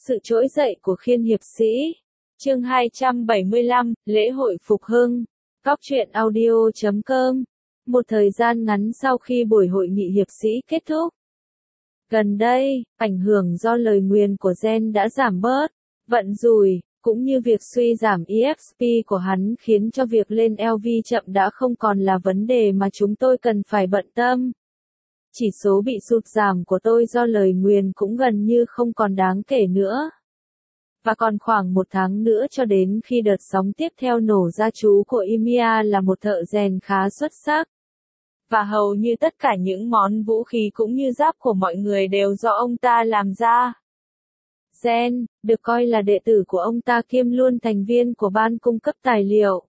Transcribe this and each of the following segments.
Sự trỗi dậy của Khiên hiệp sĩ. Chương 275, lễ hội phục hưng. Cóc truyện audio.com. Một thời gian ngắn sau khi buổi hội nghị hiệp sĩ kết thúc. Gần đây, ảnh hưởng do lời nguyền của Gen đã giảm bớt. Vận rủi, cũng như việc suy giảm EXP của hắn khiến cho việc lên LV chậm đã không còn là vấn đề mà chúng tôi cần phải bận tâm. Chỉ số bị sụt giảm của tôi do lời nguyền cũng gần như không còn đáng kể nữa. Và còn khoảng một tháng nữa cho đến khi đợt sóng tiếp theo nổ ra. Chú của Ymir là một thợ rèn khá xuất sắc. Và hầu như tất cả những món vũ khí cũng như giáp của mọi người đều do ông ta làm ra. Gen, được coi là đệ tử của ông ta kiêm luôn thành viên của ban cung cấp tài liệu,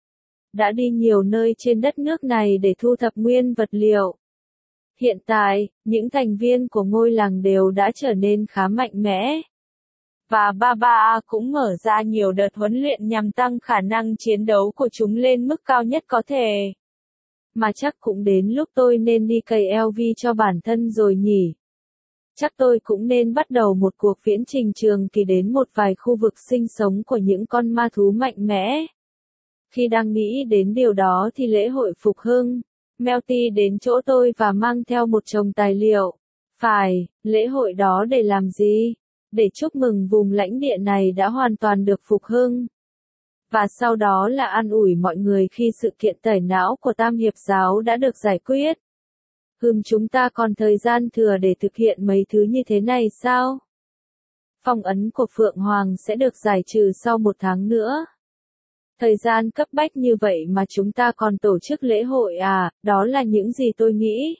đã đi nhiều nơi trên đất nước này để thu thập nguyên vật liệu. Hiện tại, những thành viên của ngôi làng đều đã trở nên khá mạnh mẽ. Và Baba cũng mở ra nhiều đợt huấn luyện nhằm tăng khả năng chiến đấu của chúng lên mức cao nhất có thể. Mà chắc cũng đến lúc tôi nên đi cày LV cho bản thân rồi nhỉ. Chắc tôi cũng nên bắt đầu một cuộc viễn trình trường kỳ đến một vài khu vực sinh sống của những con ma thú mạnh mẽ. Khi đang nghĩ đến điều đó thì lễ hội phục hưng, Melty đến chỗ tôi và mang theo một chồng tài liệu. Phải, lễ hội đó để làm gì? Để chúc mừng vùng lãnh địa này đã hoàn toàn được phục hưng. Và sau đó là an ủi mọi người khi sự kiện tẩy não của Tam Hiệp Giáo đã được giải quyết. Chúng ta còn thời gian thừa để thực hiện mấy thứ như thế này sao? Phong ấn của Phượng Hoàng sẽ được giải trừ sau một tháng nữa. Thời gian cấp bách như vậy mà chúng ta còn tổ chức lễ hội à, đó là những gì tôi nghĩ.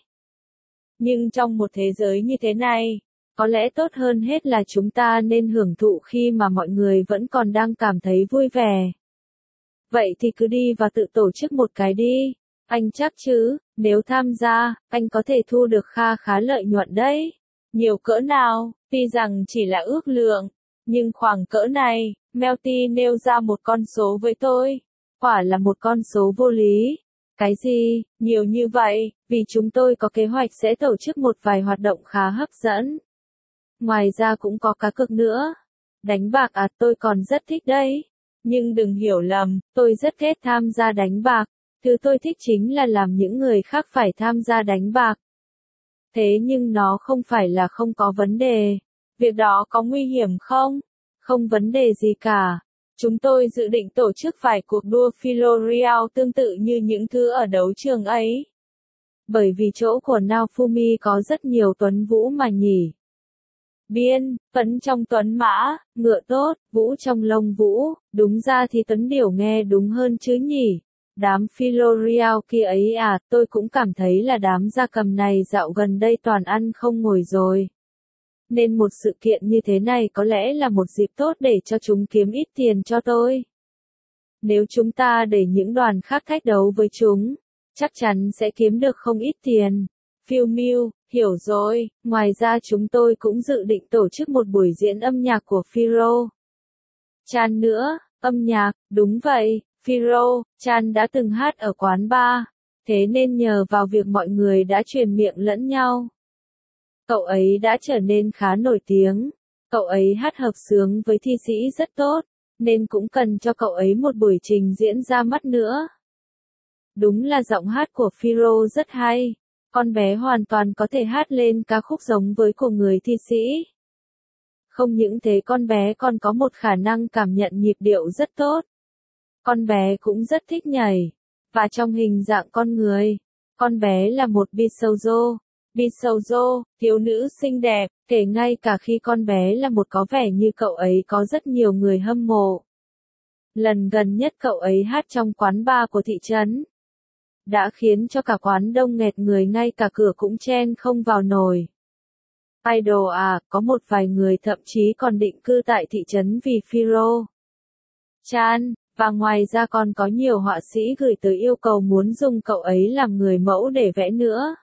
Nhưng trong một thế giới như thế này, có lẽ tốt hơn hết là chúng ta nên hưởng thụ khi mà mọi người vẫn còn đang cảm thấy vui vẻ. Vậy thì cứ đi và tự tổ chức một cái đi. Anh chắc chứ, nếu tham gia, anh có thể thu được kha khá lợi nhuận đấy. Nhiều cỡ nào, tuy rằng chỉ là ước lượng, nhưng khoảng cỡ này, Melty nêu ra một con số với tôi. Quả là một con số vô lý. Cái gì, nhiều như vậy, vì chúng tôi có kế hoạch sẽ tổ chức một vài hoạt động khá hấp dẫn. Ngoài ra cũng có cá cược nữa. Đánh bạc à, tôi còn rất thích đấy. Nhưng đừng hiểu lầm, tôi rất ghét tham gia đánh bạc. Thứ tôi thích chính là làm những người khác phải tham gia đánh bạc. Thế nhưng nó không phải là không có vấn đề. Việc đó có nguy hiểm không? Không vấn đề gì cả. Chúng tôi dự định tổ chức vài cuộc đua Philorial tương tự như những thứ ở đấu trường ấy. Bởi vì chỗ của Naofumi có rất nhiều tuấn vũ mà nhỉ. Biên, phấn trong tuấn mã, ngựa tốt, vũ trong lông vũ, đúng ra thì tuấn điểu nghe đúng hơn chứ nhỉ. Đám Philorial kia ấy à, tôi cũng cảm thấy là đám gia cầm này dạo gần đây toàn ăn không ngồi rồi. Nên một sự kiện như thế này có lẽ là một dịp tốt để cho chúng kiếm ít tiền cho tôi. Nếu chúng ta để những đoàn khác thách đấu với chúng, chắc chắn sẽ kiếm được không ít tiền. Phiêu Miu, hiểu rồi, ngoài ra chúng tôi cũng dự định tổ chức một buổi diễn âm nhạc của Phiro Chan nữa, âm nhạc, đúng vậy, Phiro Chan đã từng hát ở quán bar, thế nên nhờ vào việc mọi người đã truyền miệng lẫn nhau. Cậu ấy đã trở nên khá nổi tiếng, cậu ấy hát hợp xướng với thi sĩ rất tốt, nên cũng cần cho cậu ấy một buổi trình diễn ra mắt nữa. Đúng là giọng hát của Phiro rất hay. Con bé hoàn toàn có thể hát lên ca khúc giống với của người thi sĩ. Không những thế con bé còn có một khả năng cảm nhận nhịp điệu rất tốt. Con bé cũng rất thích nhảy. Và trong hình dạng con người, con bé là một Bisoujo. Bisoujo, thiếu nữ xinh đẹp, kể ngay cả khi con bé là một có vẻ như cậu ấy có rất nhiều người hâm mộ. Lần gần nhất cậu ấy hát trong quán bar của thị trấn đã khiến cho cả quán đông nghẹt người, ngay cả cửa cũng chen không vào nổi. Idol à, có một vài người thậm chí còn định cư tại thị trấn vì Phiro Chan, và ngoài ra còn có nhiều họa sĩ gửi tới yêu cầu muốn dùng cậu ấy làm người mẫu để vẽ nữa.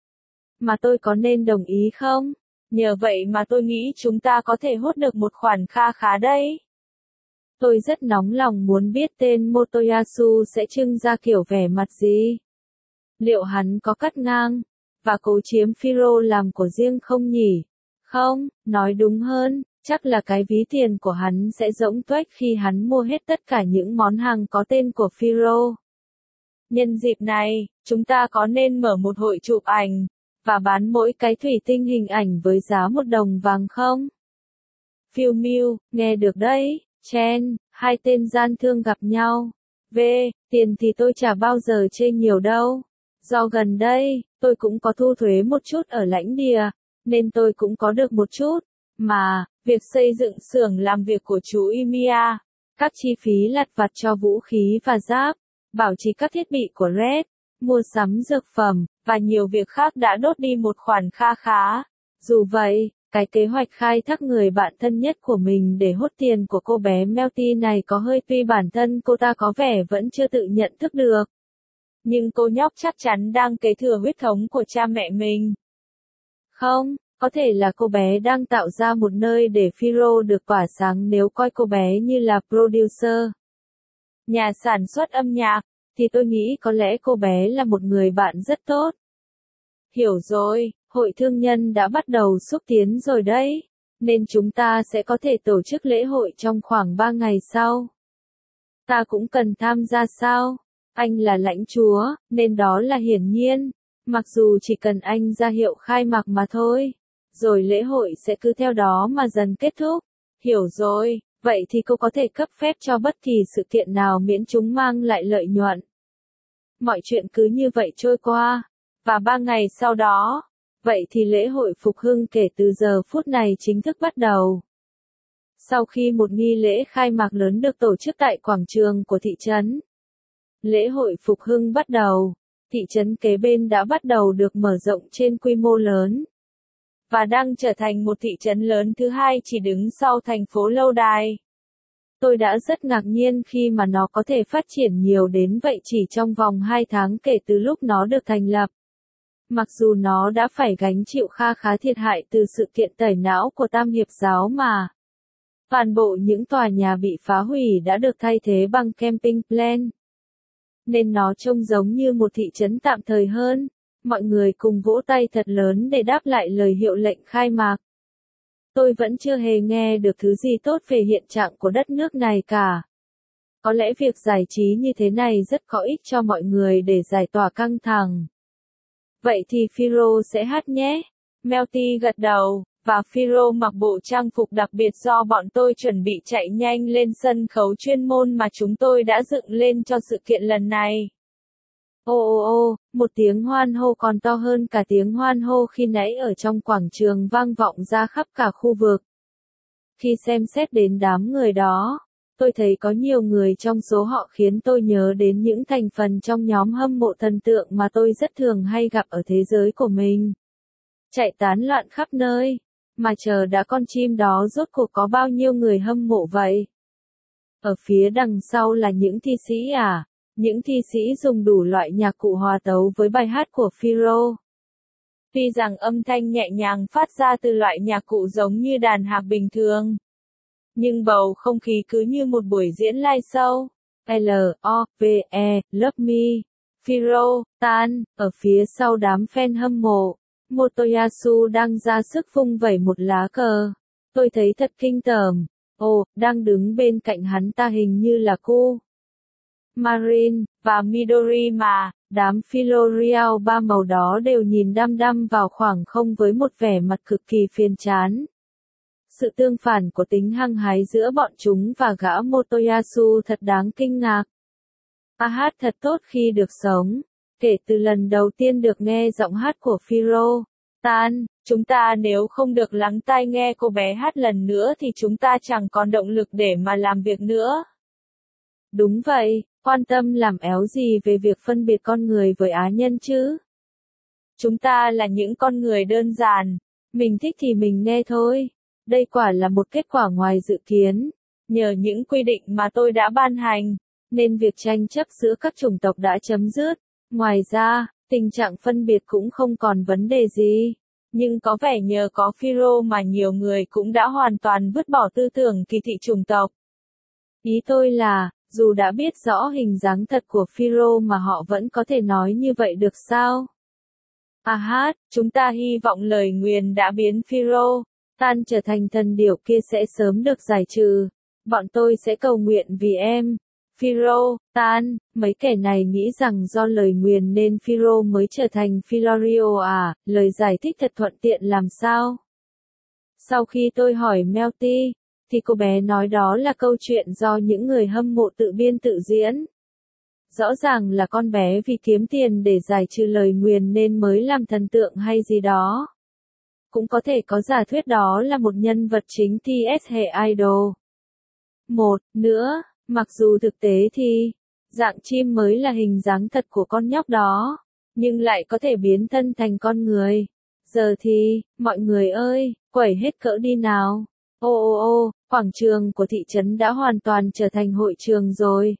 Mà tôi có nên đồng ý không? Nhờ vậy mà tôi nghĩ chúng ta có thể hốt được một khoản kha khá đấy. Tôi rất nóng lòng muốn biết tên Motoyasu sẽ trưng ra kiểu vẻ mặt gì. Liệu hắn có cắt ngang và cố chiếm Phiro làm của riêng không nhỉ? Không, nói đúng hơn, Chắc là cái ví tiền của hắn sẽ rỗng tuếch khi hắn mua hết tất cả những món hàng có tên của Phiro. Nhân dịp này, chúng ta có nên mở một hội chụp ảnh, và bán mỗi cái thủy tinh hình ảnh với giá $1 không? Phiêu Miu, nghe được đấy, Chen, hai tên gian thương gặp nhau. V, tiền thì tôi chả bao giờ chê nhiều đâu. Do gần đây, tôi cũng có thu thuế một chút ở lãnh địa, nên tôi cũng có được một chút. Mà, việc xây dựng xưởng làm việc của chú Emiya, các chi phí lặt vặt cho vũ khí và giáp, bảo trì các thiết bị của Red, mua sắm dược phẩm, và nhiều việc khác đã đốt đi một khoản kha khá. Dù vậy, cái kế hoạch khai thác người bạn thân nhất của mình để hốt tiền của cô bé Melty này có hơi, tuy bản thân cô ta có vẻ vẫn chưa tự nhận thức được. Nhưng cô nhóc chắc chắn đang kế thừa huyết thống của cha mẹ mình. Không, có thể là cô bé đang tạo ra một nơi để Phiro được tỏa sáng nếu coi cô bé như là producer, nhà sản xuất âm nhạc, thì tôi nghĩ có lẽ cô bé là một người bạn rất tốt. Hiểu rồi, hội thương nhân đã bắt đầu xúc tiến rồi đấy, nên chúng ta sẽ có thể tổ chức lễ hội trong khoảng 3 ngày sau. Ta cũng cần tham gia sao? Anh là lãnh chúa, nên đó là hiển nhiên, mặc dù chỉ cần anh ra hiệu khai mạc mà thôi, rồi lễ hội sẽ cứ theo đó mà dần kết thúc. Hiểu rồi, vậy thì cô có thể cấp phép cho bất kỳ sự kiện nào miễn chúng mang lại lợi nhuận. Mọi chuyện cứ như vậy trôi qua, và 3 ngày sau đó, vậy thì lễ hội phục hưng kể từ giờ phút này chính thức bắt đầu. Sau khi một nghi lễ khai mạc lớn được tổ chức tại quảng trường của thị trấn, lễ hội phục hưng bắt đầu, thị trấn kế bên đã bắt đầu được mở rộng trên quy mô lớn, và đang trở thành một thị trấn lớn thứ hai chỉ đứng sau thành phố lâu đài. Tôi đã rất ngạc nhiên khi mà nó có thể phát triển nhiều đến vậy chỉ trong vòng 2 tháng kể từ lúc nó được thành lập. Mặc dù nó đã phải gánh chịu kha khá thiệt hại từ sự kiện tẩy não của Tam Hiệp giáo mà. Toàn bộ những tòa nhà bị phá hủy đã được thay thế bằng camping plan. Nên nó trông giống như một thị trấn tạm thời hơn. Mọi người cùng vỗ tay thật lớn để đáp lại lời hiệu lệnh khai mạc. Tôi vẫn chưa hề nghe được thứ gì tốt về hiện trạng của đất nước này cả. Có lẽ việc giải trí như thế này rất có ích cho mọi người để giải tỏa căng thẳng. Vậy thì Phiro sẽ hát nhé. Melty gật đầu, và Phiro mặc bộ trang phục đặc biệt do bọn tôi chuẩn bị chạy nhanh lên sân khấu chuyên môn mà chúng tôi đã dựng lên cho sự kiện lần này. Ô ô ô, một tiếng hoan hô còn to hơn cả tiếng hoan hô khi nãy ở trong quảng trường vang vọng ra khắp cả khu vực. Khi xem xét đến đám người đó, tôi thấy có nhiều người trong số họ khiến tôi nhớ đến những thành phần trong nhóm hâm mộ thần tượng mà tôi rất thường hay gặp ở thế giới của mình. Chạy tán loạn khắp nơi, mà chờ đã con chim đó rốt cuộc có bao nhiêu người hâm mộ vậy? Ở phía đằng sau là những thi sĩ à? Những thi sĩ dùng đủ loại nhạc cụ hòa tấu với bài hát của Phiro. Tuy rằng âm thanh nhẹ nhàng phát ra từ loại nhạc cụ giống như đàn hạc bình thường, nhưng bầu không khí cứ như một buổi diễn live show. L.O.V.E. Love Me. Phiro, Tan, ở phía sau đám fan hâm mộ. Motoyasu đang ra sức vung vẩy một lá cờ. Tôi thấy thật kinh tởm. Ồ, đang đứng bên cạnh hắn ta hình như là cô Marin, và Midori mà, đám Philorial ba màu đó đều nhìn đăm đăm vào khoảng không với một vẻ mặt cực kỳ phiền chán. Sự tương phản của tính hăng hái giữa bọn chúng và gã Motoyasu thật đáng kinh ngạc. Hát thật tốt khi được sống. Kể từ lần đầu tiên được nghe giọng hát của Phiro, Tan, chúng ta nếu không được lắng tai nghe cô bé hát lần nữa thì chúng ta chẳng còn động lực để mà làm việc nữa. Đúng vậy, quan tâm làm éo gì về việc phân biệt con người với á nhân chứ? Chúng ta là những con người đơn giản, mình thích thì mình nghe thôi. Đây quả là một kết quả ngoài dự kiến. Nhờ những quy định mà tôi đã ban hành, nên việc tranh chấp giữa các chủng tộc đã chấm dứt. Ngoài ra, tình trạng phân biệt cũng không còn vấn đề gì. Nhưng có vẻ nhờ có Phiro mà nhiều người cũng đã hoàn toàn vứt bỏ tư tưởng kỳ thị chủng tộc. Ý tôi là, dù đã biết rõ hình dáng thật của Phiro mà họ vẫn có thể nói như vậy được sao? Chúng ta hy vọng lời nguyền đã biến Phiro, Tan trở thành thần điểu kia sẽ sớm được giải trừ. Bọn tôi sẽ cầu nguyện vì em. Phiro, Tan, mấy kẻ này nghĩ rằng do lời nguyền nên Phiro mới trở thành Philorio à, lời giải thích thật thuận tiện làm sao? Sau khi tôi hỏi Melty, thì cô bé nói đó là câu chuyện do những người hâm mộ tự biên tự diễn. Rõ ràng là con bé vì kiếm tiền để giải trừ lời nguyền nên mới làm thần tượng hay gì đó. Cũng có thể có giả thuyết đó là một nhân vật chính TS hệ idol. Một nữa, mặc dù thực tế thì, dạng chim mới là hình dáng thật của con nhóc đó, nhưng lại có thể biến thân thành con người. Giờ thì, mọi người ơi, quẩy hết cỡ đi nào. Ô ô ô, quảng trường của thị trấn đã hoàn toàn trở thành hội trường rồi.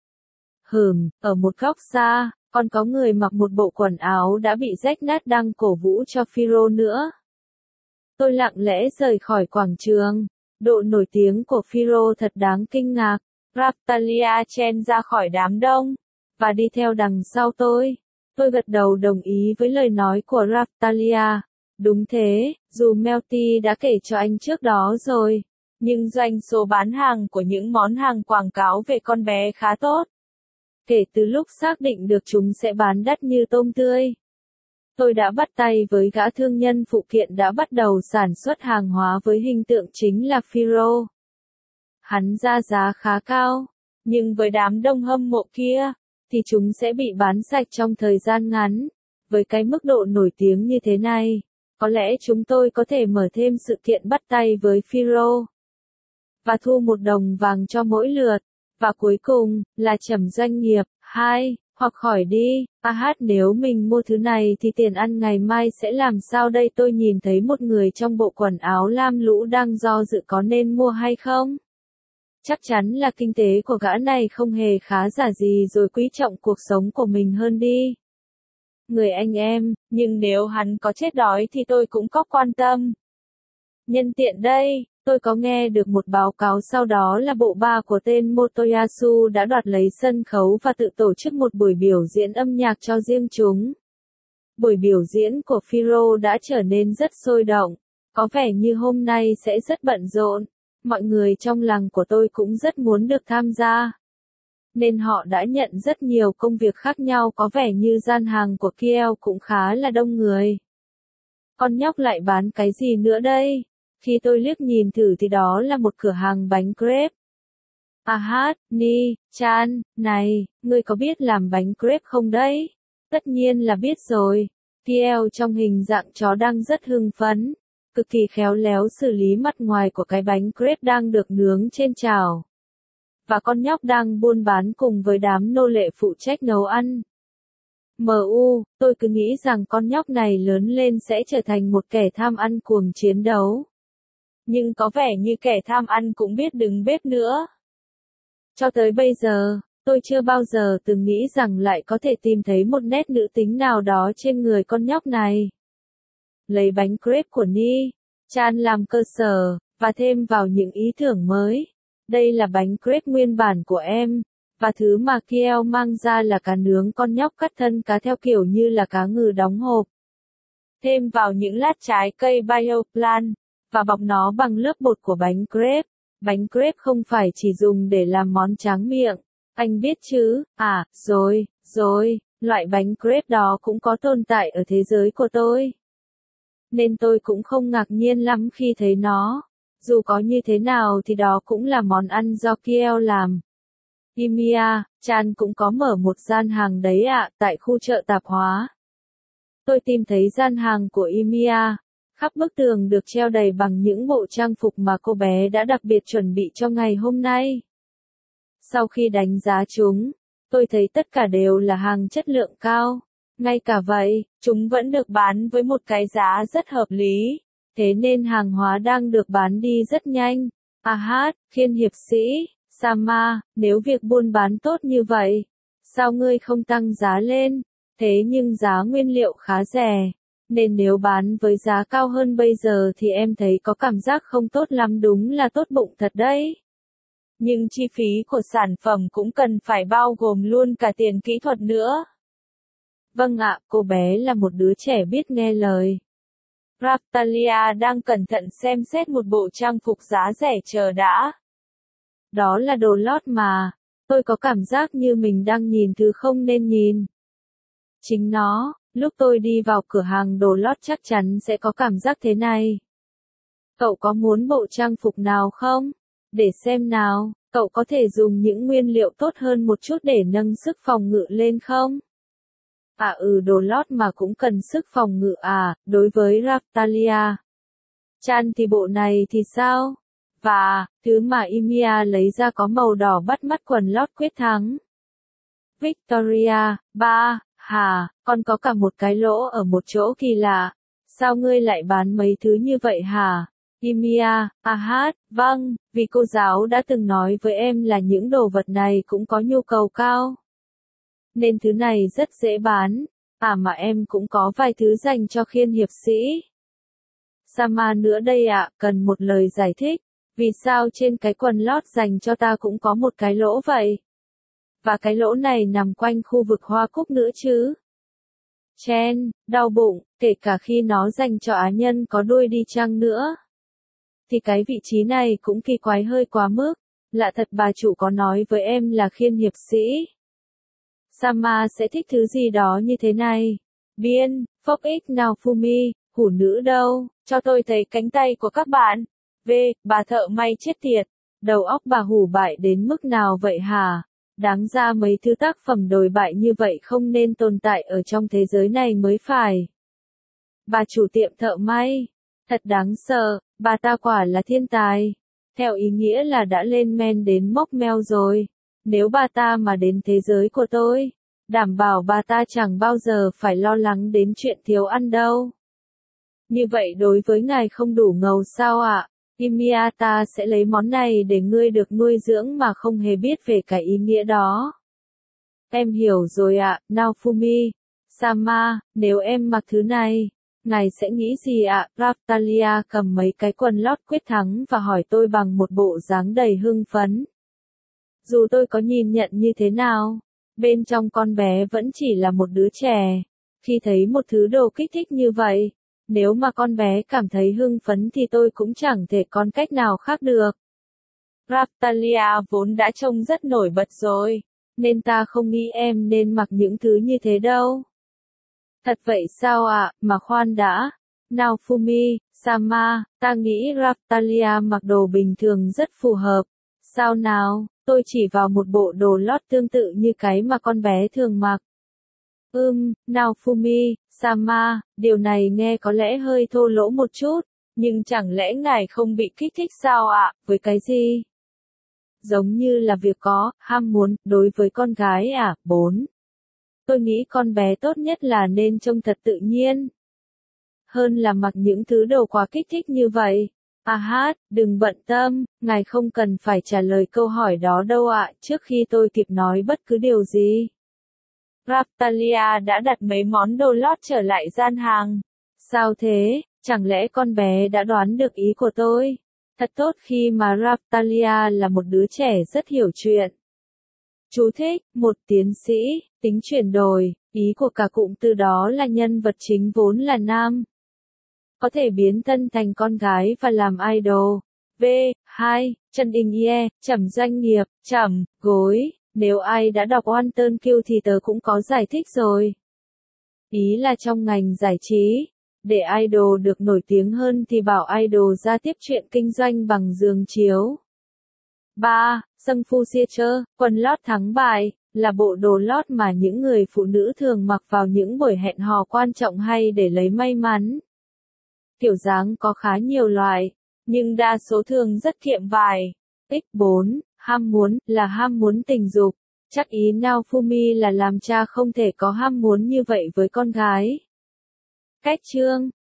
Ở một góc xa, còn có người mặc một bộ quần áo đã bị rách nát đang cổ vũ cho Phiro nữa. Tôi lặng lẽ rời khỏi quảng trường. Độ nổi tiếng của Phiro thật đáng kinh ngạc. Raphtalia chen ra khỏi đám đông, và đi theo đằng sau tôi. Tôi gật đầu đồng ý với lời nói của Raphtalia. Đúng thế, dù Melty đã kể cho anh trước đó rồi, nhưng doanh số bán hàng của những món hàng quảng cáo về con bé khá tốt. Kể từ lúc xác định được chúng sẽ bán đắt như tôm tươi, tôi đã bắt tay với gã thương nhân phụ kiện đã bắt đầu sản xuất hàng hóa với hình tượng chính là Phiro. Hắn ra giá khá cao, nhưng với đám đông hâm mộ kia, thì chúng sẽ bị bán sạch trong thời gian ngắn. Với cái mức độ nổi tiếng như thế này, có lẽ chúng tôi có thể mở thêm sự kiện bắt tay với Phiro và thu $1 vàng cho mỗi lượt. Và cuối cùng, là trầm doanh nghiệp. 2. Hoặc khỏi đi, nếu mình mua thứ này thì tiền ăn ngày mai sẽ làm sao đây? Tôi nhìn thấy một người trong bộ quần áo lam lũ đang do dự có nên mua hay không. Chắc chắn là kinh tế của gã này không hề khá giả gì rồi quý trọng cuộc sống của mình hơn đi. Người anh em, nhưng nếu hắn có chết đói thì tôi cũng có quan tâm. Nhân tiện đây, tôi có nghe được một báo cáo sau đó là bộ ba của tên Motoyasu đã đoạt lấy sân khấu và tự tổ chức một buổi biểu diễn âm nhạc cho riêng chúng. Buổi biểu diễn của Phiro đã trở nên rất sôi động, có vẻ như hôm nay sẽ rất bận rộn. Mọi người trong làng của tôi cũng rất muốn được tham gia, nên họ đã nhận rất nhiều công việc khác nhau. Có vẻ như gian hàng của Kiel cũng khá là đông người. Con nhóc lại bán cái gì nữa đây? Khi tôi liếc nhìn thử thì đó là một cửa hàng bánh crepe. Chan, này, ngươi có biết làm bánh crepe không đấy? Tất nhiên là biết rồi. Kiel trong hình dạng chó đang rất hưng phấn, cực kỳ khéo léo xử lý mặt ngoài của cái bánh crepe đang được nướng trên chảo. Và con nhóc đang buôn bán cùng với đám nô lệ phụ trách nấu ăn. Tôi cứ nghĩ rằng con nhóc này lớn lên sẽ trở thành một kẻ tham ăn cuồng chiến đấu. Nhưng có vẻ như kẻ tham ăn cũng biết đứng bếp nữa. Cho tới bây giờ, tôi chưa bao giờ từng nghĩ rằng lại có thể tìm thấy một nét nữ tính nào đó trên người con nhóc này. Lấy bánh crepe của Chan làm cơ sở, và thêm vào những ý tưởng mới. Đây là bánh crepe nguyên bản của em, và thứ mà Kiel mang ra là cá nướng. Con nhóc cắt thân cá theo kiểu như là cá ngừ đóng hộp. Thêm vào những lát trái cây bioplan, và bọc nó bằng lớp bột của bánh crepe. Bánh crepe không phải chỉ dùng để làm món tráng miệng, anh biết chứ? Rồi, loại bánh crepe đó cũng có tồn tại ở thế giới của tôi. Nên tôi cũng không ngạc nhiên lắm khi thấy nó. Dù có như thế nào thì đó cũng là món ăn do Kiel làm. Chan cũng có mở một gian hàng đấy ạ, tại khu chợ tạp hóa. Tôi tìm thấy gian hàng của khắp bức tường được treo đầy bằng những bộ trang phục mà cô bé đã đặc biệt chuẩn bị cho ngày hôm nay. Sau khi đánh giá chúng, tôi thấy tất cả đều là hàng chất lượng cao. Ngay cả vậy, chúng vẫn được bán với một cái giá rất hợp lý. Thế nên hàng hóa đang được bán đi rất nhanh. Khiên hiệp sĩ, Sama, nếu việc buôn bán tốt như vậy, sao ngươi không tăng giá lên? Thế nhưng giá nguyên liệu khá rẻ, nên nếu bán với giá cao hơn bây giờ thì em thấy có cảm giác không tốt lắm. Đúng là tốt bụng thật đấy. Nhưng chi phí của sản phẩm cũng cần phải bao gồm luôn cả tiền kỹ thuật nữa. Vâng ạ, cô bé là một đứa trẻ biết nghe lời. Raptalia đang cẩn thận xem xét một bộ trang phục giá rẻ chờ đã. Đó là đồ lót mà. Tôi có cảm giác như mình đang nhìn thứ không nên nhìn. Chính nó, lúc tôi đi vào cửa hàng đồ lót chắc chắn sẽ có cảm giác thế này. Cậu có muốn bộ trang phục nào không? Để xem nào, cậu có thể dùng những nguyên liệu tốt hơn một chút để nâng sức phòng ngự lên không? Đồ lót mà cũng cần sức phòng ngự à, đối với Raptalia. Chan thì bộ này thì sao? Và, thứ mà Emilia lấy ra có màu đỏ bắt mắt quần lót quyết thắng. Victoria, con có cả một cái lỗ ở một chỗ kỳ lạ. Sao ngươi lại bán mấy thứ như vậy hả? Emilia, vâng, vì cô giáo đã từng nói với em là những đồ vật này cũng có nhu cầu cao. Nên thứ này rất dễ bán. Mà em cũng có vài thứ dành cho khiên hiệp sĩ. Sama nữa đây ạ, cần một lời giải thích. Vì sao trên cái quần lót dành cho ta cũng có một cái lỗ vậy? Và cái lỗ này nằm quanh khu vực hoa cúc nữa chứ? Chen, đau bụng, kể cả khi nó dành cho á nhân có đuôi đi chăng nữa. Thì cái vị trí này cũng kỳ quái hơi quá mức. Lạ thật bà chủ có nói với em là khiên hiệp sĩ. Sama sẽ thích thứ gì đó như thế này. Biên, phốc ích nào Fumi, hủ nữ đâu, cho tôi thấy cánh tay của các bạn. Bà thợ may chết tiệt. Đầu óc bà hủ bại đến mức nào vậy hả? Đáng ra mấy thứ tác phẩm đồi bại như vậy không nên tồn tại ở trong thế giới này mới phải. Bà chủ tiệm thợ may. Thật đáng sợ, bà ta quả là thiên tài. Theo ý nghĩa là đã lên men đến mốc meo rồi. Nếu bà ta mà đến thế giới của tôi, đảm bảo bà ta chẳng bao giờ phải lo lắng đến chuyện thiếu ăn đâu. Như vậy đối với ngài không đủ ngầu sao ạ? Emilia, ta sẽ lấy món này để ngươi được nuôi dưỡng mà không hề biết về cái ý nghĩa đó. Em hiểu rồi ạ, Naofumi. Sama, nếu em mặc thứ này, ngài sẽ nghĩ gì ạ? Raptalia cầm mấy cái quần lót quyết thắng và hỏi tôi bằng một bộ dáng đầy hưng phấn. Dù tôi có nhìn nhận như thế nào, bên trong con bé vẫn chỉ là một đứa trẻ. Khi thấy một thứ đồ kích thích như vậy, nếu mà con bé cảm thấy hưng phấn thì tôi cũng chẳng thể còn cách nào khác được. Raptalia vốn đã trông rất nổi bật rồi, nên ta không nghĩ em nên mặc những thứ như thế đâu. Thật vậy sao ạ, mà khoan đã. Naofumi, Sama, ta nghĩ Raptalia mặc đồ bình thường rất phù hợp. Sao nào, tôi chỉ vào một bộ đồ lót tương tự như cái mà con bé thường mặc. Naofumi, Sama, điều này nghe có lẽ hơi thô lỗ một chút, nhưng chẳng lẽ ngài không bị kích thích sao ạ, với cái gì? Giống như là việc có, ham muốn, đối với con gái à, 4. Tôi nghĩ con bé tốt nhất là nên trông thật tự nhiên. Hơn là mặc những thứ đồ quá kích thích như vậy. Đừng bận tâm, ngài không cần phải trả lời câu hỏi đó đâu ạ, trước khi tôi kịp nói bất cứ điều gì. Raptalia đã đặt mấy món đồ lót trở lại gian hàng. Sao thế, chẳng lẽ con bé đã đoán được ý của tôi? Thật tốt khi mà Raptalia là một đứa trẻ rất hiểu chuyện. Chú thích, một tiến sĩ, tính chuyển đổi, ý của cả cụm từ đó là nhân vật chính vốn là nam. Có thể biến thân thành con gái và làm idol. Chân Đình Ye, chẩm doanh nghiệp, chẩm, gối. Nếu ai đã đọc One Turn Kill thì tớ cũng có giải thích rồi. Ý là trong ngành giải trí, để idol được nổi tiếng hơn thì bảo idol ra tiếp chuyện kinh doanh bằng giường chiếu. 3. Sung Fu Theater, quần lót thắng bại, là bộ đồ lót mà những người phụ nữ thường mặc vào những buổi hẹn hò quan trọng hay để lấy may mắn. Kiểu dáng có khá nhiều loại, nhưng đa số thường rất kiệm vải. X4, ham muốn, là ham muốn tình dục. Chắc ý Naofumi là làm cha không thể có ham muốn như vậy với con gái. Cách chương